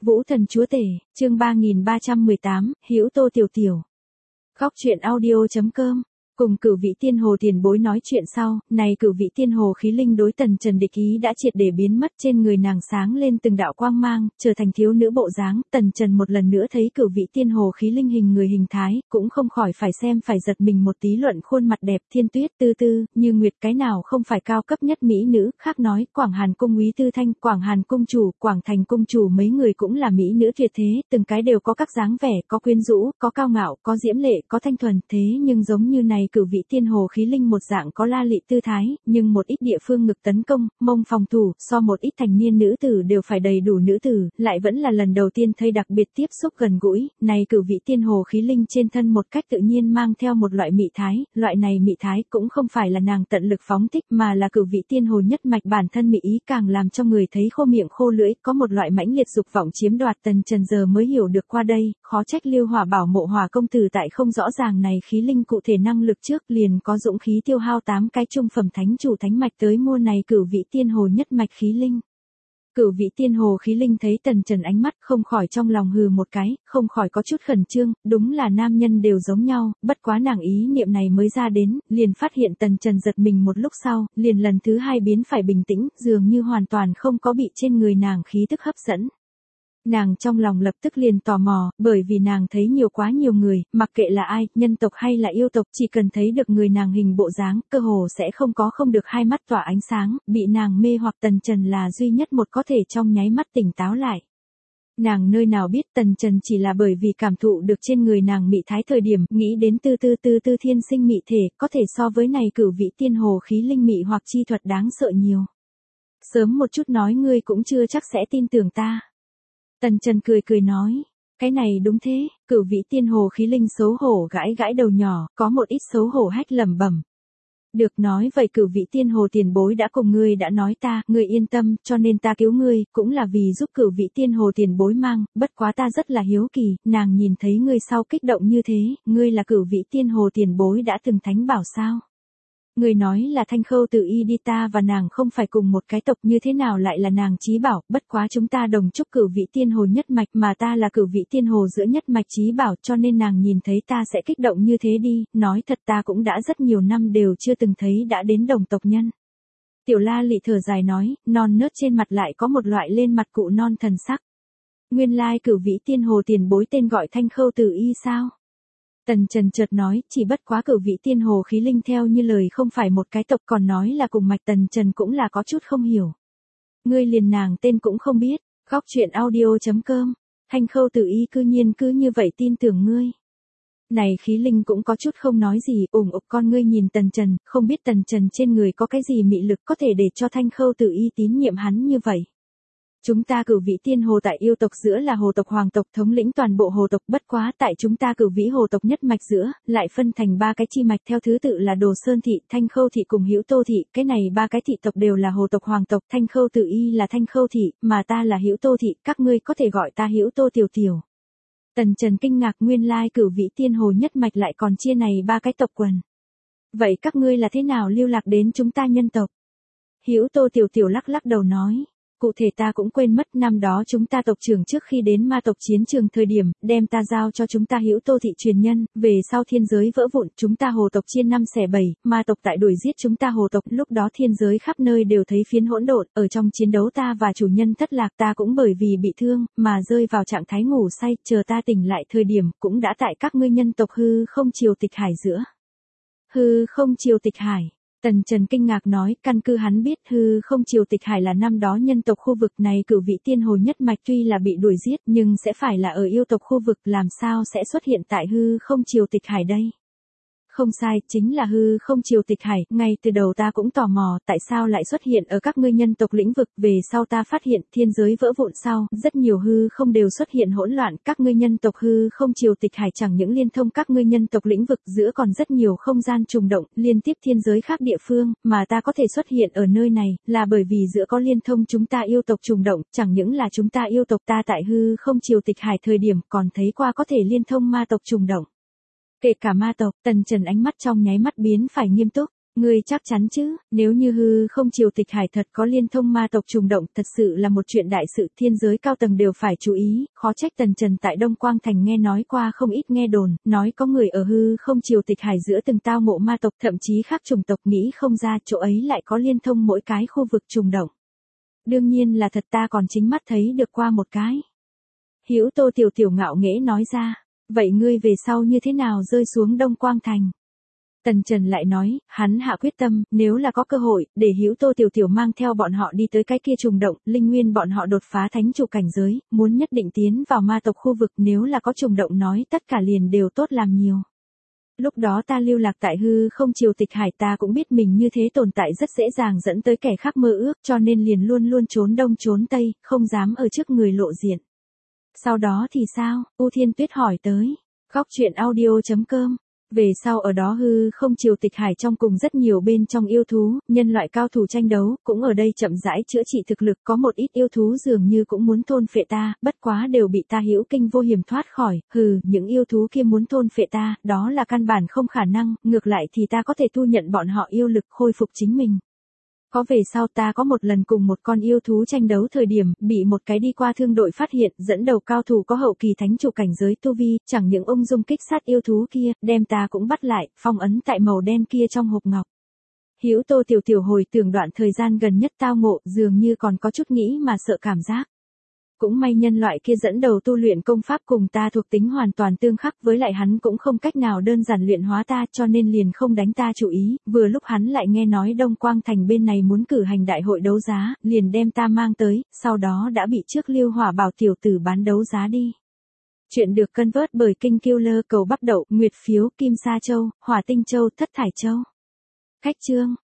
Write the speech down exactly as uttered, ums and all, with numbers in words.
Vũ thần chúa tể, chương ba nghìn ba trăm mười tám, Hữu Tô Tiểu Tiểu. Khóc chuyện audio chấm com. Cùng Cửu Vị Tiên Hồ tiền bối nói chuyện sau, này Cửu Vị Tiên Hồ khí linh đối Tần Trần địch ý đã triệt để biến mất, trên người nàng sáng lên từng đạo quang mang, trở thành thiếu nữ bộ dáng. Tần Trần một lần nữa thấy Cửu Vị Tiên Hồ khí linh hình người hình thái, cũng không khỏi phải xem phải giật mình một tí. Luận khuôn mặt đẹp thiên tuyết tư tư, như nguyệt, cái nào không phải cao cấp nhất mỹ nữ. Khác nói, Quảng Hàn cung úy Tư Thanh, Quảng Hàn cung chủ, Quảng Thành cung chủ mấy người cũng là mỹ nữ tuyệt thế, từng cái đều có các dáng vẻ, có quyến rũ, có cao ngạo, có diễm lệ, có thanh thuần. Thế nhưng giống như này Cửu Vị Tiên Hồ khí linh một dạng có la lị tư thái, nhưng một ít địa phương ngực tấn công, mông phòng thủ, so một ít thành niên nữ tử đều phải đầy đủ nữ tử, lại vẫn là lần đầu tiên thấy đặc biệt tiếp xúc gần gũi. Này Cửu Vị Tiên Hồ khí linh trên thân một cách tự nhiên mang theo một loại mị thái, loại này mị thái cũng không phải là nàng tận lực phóng thích, mà là Cửu Vị Tiên Hồ nhất mạch bản thân mị ý, càng làm cho người thấy khô miệng khô lưỡi, có một loại mãnh liệt dục vọng chiếm đoạt. Tần Trần giờ mới hiểu được qua đây, khó trách Liêu Hỏa bảo Mộ Hỏa công tử tại không rõ ràng này khí linh cụ thể năng lực trước liền có dũng khí tiêu hao tám cái trung phẩm thánh chủ thánh mạch tới mua này Cửu Vị Tiên Hồ nhất mạch khí linh. Cửu Vị Tiên Hồ khí linh thấy Tần Trần ánh mắt, không khỏi trong lòng hừ một cái, không khỏi có chút khẩn trương, đúng là nam nhân đều giống nhau, bất quá nàng ý niệm này mới ra đến, liền phát hiện Tần Trần giật mình một lúc sau, liền lần thứ hai biến phải bình tĩnh, dường như hoàn toàn không có bị trên người nàng khí tức hấp dẫn. Nàng trong lòng lập tức liền tò mò, bởi vì nàng thấy nhiều quá nhiều người, mặc kệ là ai, nhân tộc hay là yêu tộc, chỉ cần thấy được người nàng hình bộ dáng, cơ hồ sẽ không có không được hai mắt tỏa ánh sáng, bị nàng mê hoặc. Tần Trần là duy nhất một có thể trong nháy mắt tỉnh táo lại. Nàng nơi nào biết Tần Trần chỉ là bởi vì cảm thụ được trên người nàng mị thái thời điểm, nghĩ đến tư tư tư tư thiên sinh mị thể, có thể so với này Cửu Vị Tiên Hồ khí linh mị hoặc chi thuật đáng sợ nhiều. Sớm một chút nói ngươi cũng chưa chắc sẽ tin tưởng ta. Tần Trần cười cười nói, cái này đúng thế. Cửu Vị Tiên Hồ khí linh xấu hổ gãi gãi đầu nhỏ, có một ít xấu hổ hách lẩm bẩm. Được, nói vậy Cửu Vị Tiên Hồ tiền bối đã cùng ngươi đã nói ta, ngươi yên tâm, cho nên ta cứu ngươi, cũng là vì giúp Cửu Vị Tiên Hồ tiền bối mang, bất quá ta rất là hiếu kỳ, nàng nhìn thấy ngươi sau kích động như thế, ngươi là Cửu Vị Tiên Hồ tiền bối đã từng thánh bảo sao? Người nói là Thanh Khâu Tự Y đi, ta và nàng không phải cùng một cái tộc, như thế nào lại là nàng chí bảo, bất quá chúng ta đồng chúc Cửu Vị Tiên Hồ nhất mạch, mà ta là Cửu Vị Tiên Hồ giữa nhất mạch chí bảo, cho nên nàng nhìn thấy ta sẽ kích động như thế đi. Nói thật ta cũng đã rất nhiều năm đều chưa từng thấy đã đến đồng tộc nhân. Tiểu La Lị thở dài nói, non nớt trên mặt lại có một loại lên mặt cụ non thần sắc. Nguyên lai Cửu Vị Tiên Hồ tiền bối tên gọi Thanh Khâu Tự Y sao? Tần Trần chợt nói, chỉ bất quá Cửu Vị Tiên Hồ khí linh theo như lời không phải một cái tộc, còn nói là cùng mạch. Tần Trần cũng là có chút không hiểu. Ngươi liền nàng tên cũng không biết. Khóc chuyện audio chấm com. Thanh Khâu Tự Y cư nhiên cứ như vậy tin tưởng ngươi. Này khí linh cũng có chút không nói gì, ủng ục con ngươi nhìn Tần Trần, không biết Tần Trần trên người có cái gì mị lực có thể để cho Thanh Khâu Tự Y tín nhiệm hắn như vậy. Chúng ta Cửu Vị Tiên Hồ tại yêu tộc giữa là hồ tộc hoàng tộc thống lĩnh toàn bộ hồ tộc, bất quá tại chúng ta Cửu Vĩ hồ tộc nhất mạch giữa, lại phân thành ba cái chi mạch theo thứ tự là Đồ Sơn thị, Thanh Khâu thị cùng Hữu Tô thị, cái này ba cái thị tộc đều là hồ tộc hoàng tộc, Thanh Khâu Tự Y là Thanh Khâu thị, mà ta là Hữu Tô thị, các ngươi có thể gọi ta Hữu Tô tiểu tiểu. Tần Trần kinh ngạc, nguyên lai Cửu Vị Tiên Hồ nhất mạch lại còn chia này ba cái tộc quần. Vậy các ngươi là thế nào lưu lạc đến chúng ta nhân tộc? Hữu Tô tiểu tiểu lắc lắc đầu nói. Cụ thể ta cũng quên mất, năm đó chúng ta tộc trưởng trước khi đến ma tộc chiến trường thời điểm, đem ta giao cho chúng ta Hữu Tô thị truyền nhân, về sau thiên giới vỡ vụn, chúng ta hồ tộc chia năm xẻ bảy, ma tộc tại đuổi giết chúng ta hồ tộc, lúc đó thiên giới khắp nơi đều thấy phiến hỗn độn, ở trong chiến đấu ta và chủ nhân thất lạc, ta cũng bởi vì bị thương, mà rơi vào trạng thái ngủ say, chờ ta tỉnh lại thời điểm, cũng đã tại các ngươi nhân tộc Hư Không Triều Tịch Hải giữa. Hư Không Triều Tịch Hải. Tần Trần kinh ngạc nói, căn cứ hắn biết Hư Không Triều Tịch Hải là năm đó nhân tộc khu vực này Cửu Vị Tiên Hồ nhất mạch tuy là bị đuổi giết, nhưng sẽ phải là ở yêu tộc khu vực, làm sao sẽ xuất hiện tại Hư Không Triều Tịch Hải đây? Không sai, chính là Hư Không Triều Tịch Hải, ngay từ đầu ta cũng tò mò, tại sao lại xuất hiện ở các ngươi nhân tộc lĩnh vực, về sau ta phát hiện, thiên giới vỡ vụn sau, rất nhiều hư không đều xuất hiện hỗn loạn, các ngươi nhân tộc Hư Không Triều Tịch Hải chẳng những liên thông các ngươi nhân tộc lĩnh vực giữa còn rất nhiều không gian trùng động, liên tiếp thiên giới khác địa phương, mà ta có thể xuất hiện ở nơi này, là bởi vì giữa có liên thông chúng ta yêu tộc trùng động, chẳng những là chúng ta yêu tộc, ta tại Hư Không Triều Tịch Hải thời điểm còn thấy qua có thể liên thông ma tộc trùng động. Kể cả ma tộc. Tần Trần ánh mắt trong nháy mắt biến phải nghiêm túc. Ngươi chắc chắn chứ, nếu như hư không triều tịch hải thật có liên thông ma tộc trùng động, thật sự là một chuyện đại sự, thiên giới cao tầng đều phải chú ý, khó trách Tần Trần tại Đông Quang Thành nghe nói qua không ít nghe đồn, nói có người ở hư không triều tịch hải giữa từng tao ngộ ma tộc, thậm chí khác chủng tộc, nghĩ không ra chỗ ấy lại có liên thông mỗi cái khu vực trùng động. Đương nhiên là thật, ta còn chính mắt thấy được qua một cái. Hữu Tô Tiểu Tiểu ngạo nghễ nói ra, vậy ngươi về sau như thế nào rơi xuống Đông Quang Thành? Tần Trần lại nói, hắn hạ quyết tâm, nếu là có cơ hội, để Hữu Tô Tiểu Tiểu mang theo bọn họ đi tới cái kia trùng động, linh nguyên bọn họ đột phá thánh chủ cảnh giới, muốn nhất định tiến vào ma tộc khu vực, nếu là có trùng động nói tất cả liền đều tốt làm nhiều. Lúc đó ta lưu lạc tại hư không triều tịch hải, ta cũng biết mình như thế tồn tại rất dễ dàng dẫn tới kẻ khác mơ ước, cho nên liền luôn luôn trốn đông trốn tây, không dám ở trước người lộ diện. Sau đó thì sao? U Thiên Tuyết hỏi tới. Góc truyện audio chấm com. Về sau ở đó hư không triều tịch hải trong cùng rất nhiều bên trong yêu thú, nhân loại cao thủ tranh đấu, cũng ở đây chậm rãi chữa trị thực lực, có một ít yêu thú dường như cũng muốn thôn phệ ta, bất quá đều bị ta hữu kinh vô hiểm thoát khỏi, hừ, những yêu thú kia muốn thôn phệ ta, đó là căn bản không khả năng, ngược lại thì ta có thể thu nhận bọn họ yêu lực khôi phục chính mình. Có về sau ta có một lần cùng một con yêu thú tranh đấu thời điểm, bị một cái đi qua thương đội phát hiện, dẫn đầu cao thủ có hậu kỳ thánh chủ cảnh giới tu vi, chẳng những ung dung kích sát yêu thú kia, đem ta cũng bắt lại, phong ấn tại màu đen kia trong hộp ngọc. Hữu Tô Tiểu Tiểu hồi tưởng đoạn thời gian gần nhất tao ngộ, dường như còn có chút nghĩ mà sợ cảm giác. Cũng may nhân loại kia dẫn đầu tu luyện công pháp cùng ta thuộc tính hoàn toàn tương khắc, với lại hắn cũng không cách nào đơn giản luyện hóa ta, cho nên liền không đánh ta chủ ý, vừa lúc hắn lại nghe nói Đông Quang Thành bên này muốn cử hành đại hội đấu giá, liền đem ta mang tới, sau đó đã bị trước Lưu Hỏa Bảo tiểu tử bán đấu giá đi. Chuyện được cân vớt bởi Kinh Killer, cầu bắp đậu, nguyệt phiếu, kim sa châu, hỏa tinh châu, thất thải châu. Khách chương